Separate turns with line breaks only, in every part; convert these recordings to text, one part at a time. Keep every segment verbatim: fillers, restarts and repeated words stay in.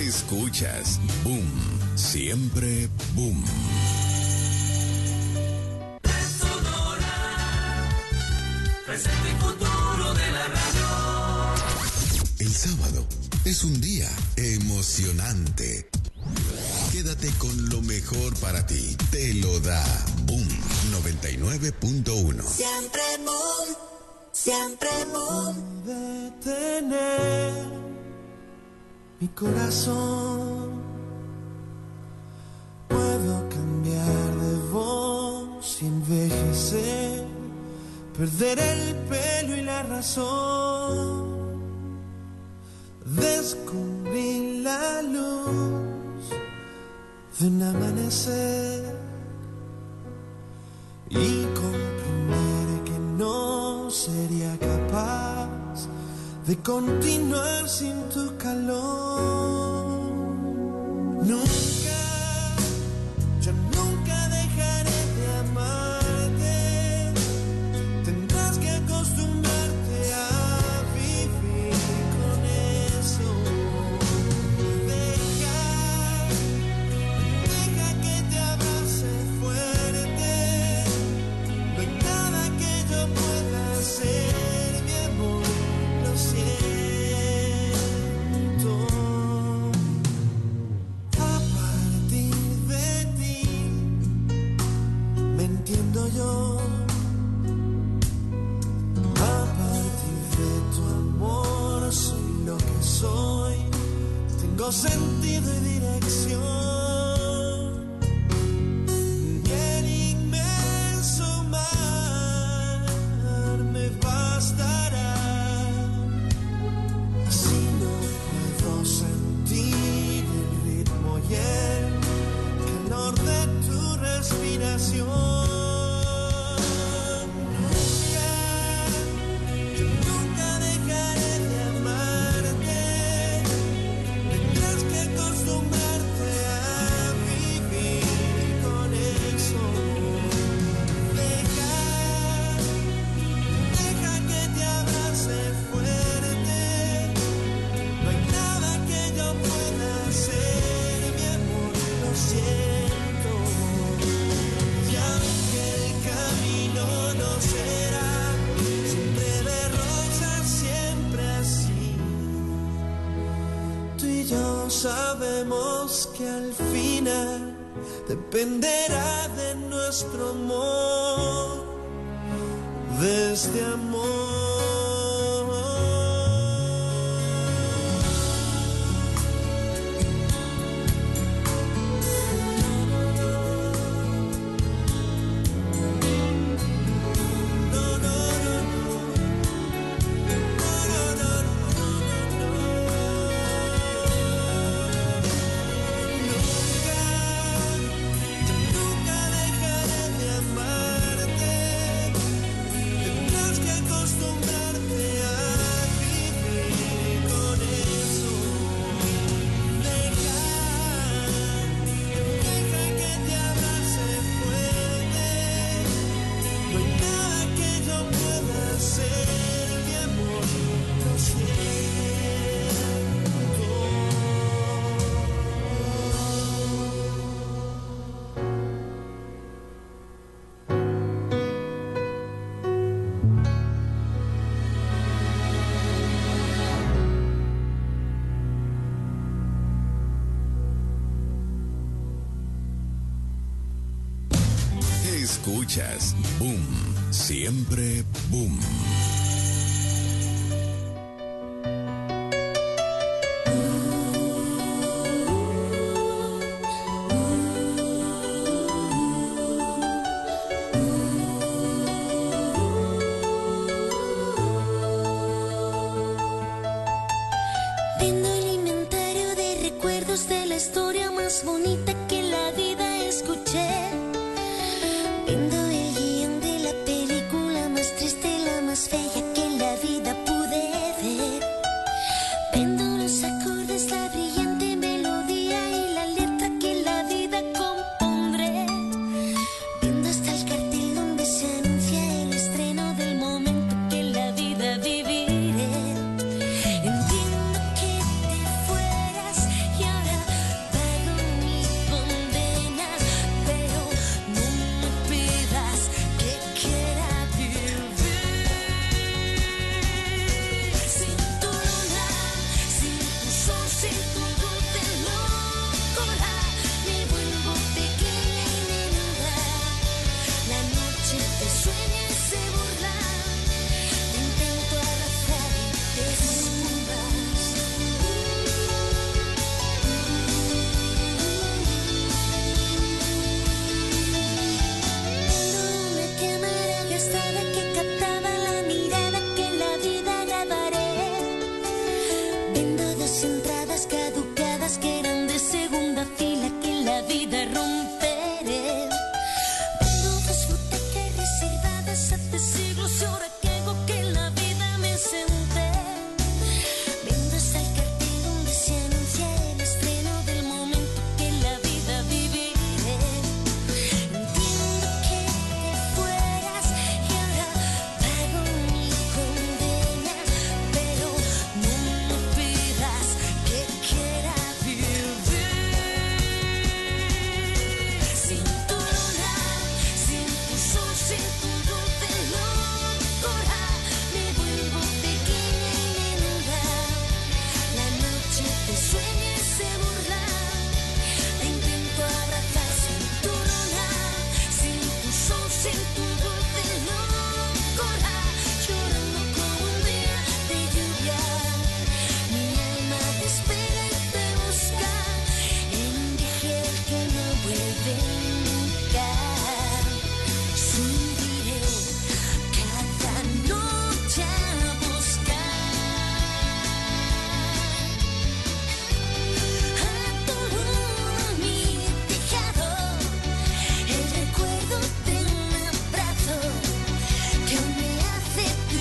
Escuchas Boom, siempre Boom.
Presente y futuro de la radio.
El sábado es un día emocionante. Quédate con lo mejor para ti. Te lo da Boom noventa y nueve punto uno.
Siempre Boom, siempre Boom.
Detener mi corazón. Puedo cambiar de voz y envejecer, perder el pelo y la razón. Descubrí la luz de un amanecer y comprender que no sería capaz de continuar sin tu calor. Nunca, yo nunca dejaré de amarte. Tendrás que acostumbrarte a vivir con eso. Deja, deja que te abrace fuerte. No hay nada que yo pueda hacer, mi amor, lo siento. A partir de ti me entiendo yo. A partir de tu amor soy lo que soy. Tengo sentido y dirección. Y el inmenso mar me bastará. Si no puedo sentir el ritmo y el calor de tu respiración. Nunca, yo nunca dejaré de amarte. Tendrás que acostumbrarte a vivir con eso. Deja, deja que te abrace fuerte. No hay nada que yo pueda hacer, mi amor, lo siento. Y aunque el camino no será siempre de rosas, siempre así, tú y yo sabemos que al final dependerá de nuestro amor, de este amor. No, no, no, no. No, no, no, no, no, Nunca, yo nunca dejaré de amarte. Tendrás que acostumbrarte a vivir con eso. Deja, deja que te abrace fuerte. No hay nada que yo pueda hacer, mi amor, lo siento.
Escuchas Boom, siempre Boom.
Viendo el inventario de recuerdos de la historia más bonita que en la vida escuché. Viendo el guión de la película más triste, la más fea. que sueña y se burla. Te intento abrazar sin tu luna, sin tu sol, sin tu dulce locura, llorando como un día de lluvia. Mi alma te espera y te busca en un viaje al que no vuelve nunca. Subiré cada noche a buscar a tu luna, mi tejado, el recuerdo de un abrazo que aún me hace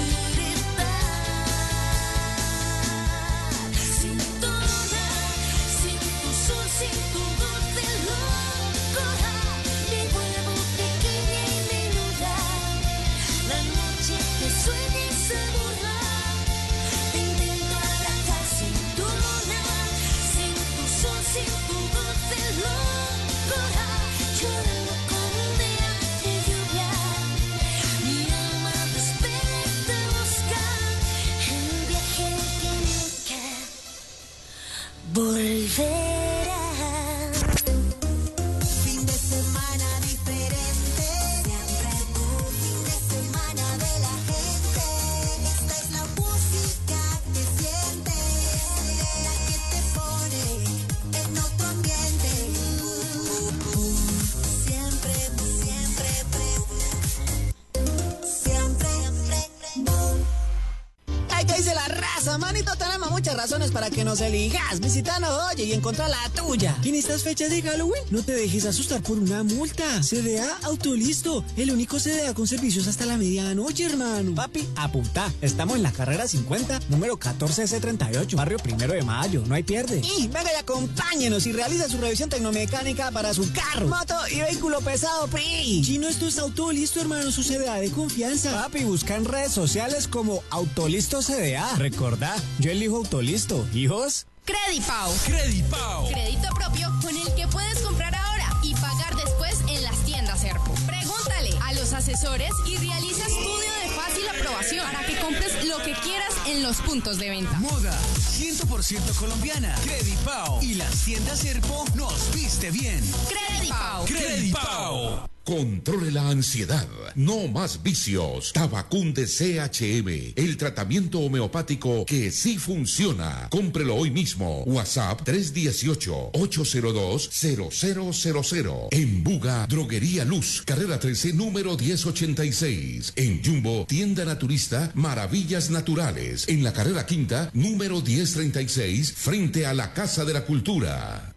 tiritar. Sin tu luna, sin tu sol, sin tu dulce locura, me vuelvo pequeña y menuda. La noche que sueña y se burla. Te intento abrazar sin tu luna, sin tu sol, sin tu dulce locura, llorando como un día de lluvia. Mi alma te espera y te busca en un viaje que nunca volverá. Fin de semana diferente, siempre un fin de semana de la gente. Esta es la música que sientes, la que te pone en otro ambiente. Siempre, siempre, siempre, siempre.
Ay, ¿qué dice la raza? Manito, tenemos muchas razones para que nos elijas. Visítanos, oye, y encontrar la tuya.
En estas fechas de Halloween, no te dejes asustar por una multa. C D A Autolisto, el único C D A con servicios hasta la medianoche, hermano.
Papi, apunta. Estamos en la carrera cincuenta, número catorce C treinta y ocho, barrio Primero de Mayo. No hay pierde. Y venga y acompáñenos y realiza su revisión tecnomecánica para su carro, moto y vehículo pesado, P R I.
Chino, esto es Autolisto, hermano, su C D A de confianza.
Papi, busca en redes sociales como Autolisto C D A. Recordá, yo elijo Autolisto. ¿Hijos?
Credipau.
Credipau.
Crédito propio con el que puedes comprar ahora y pagar después en las tiendas Serpo. Pregúntale a los asesores y realiza estudio de fácil aprobación para que compres lo que quieras en los puntos de venta.
Moda cien por ciento colombiana. Credipau. Y las tiendas Serpo nos viste bien.
Credipau.
Credipau.
Controle la ansiedad. No más vicios. Tabacunde C H M. El tratamiento homeopático que sí funciona. Cómprelo hoy mismo. WhatsApp tres uno ocho, ocho cero dos, cero cero cero cero. En Buga, Droguería Luz. Carrera trece, número diez ochenta y seis. En Jumbo, Tienda Naturista, Maravillas Naturales. En la carrera quinta, número diez treinta y seis, frente a la Casa de la Cultura.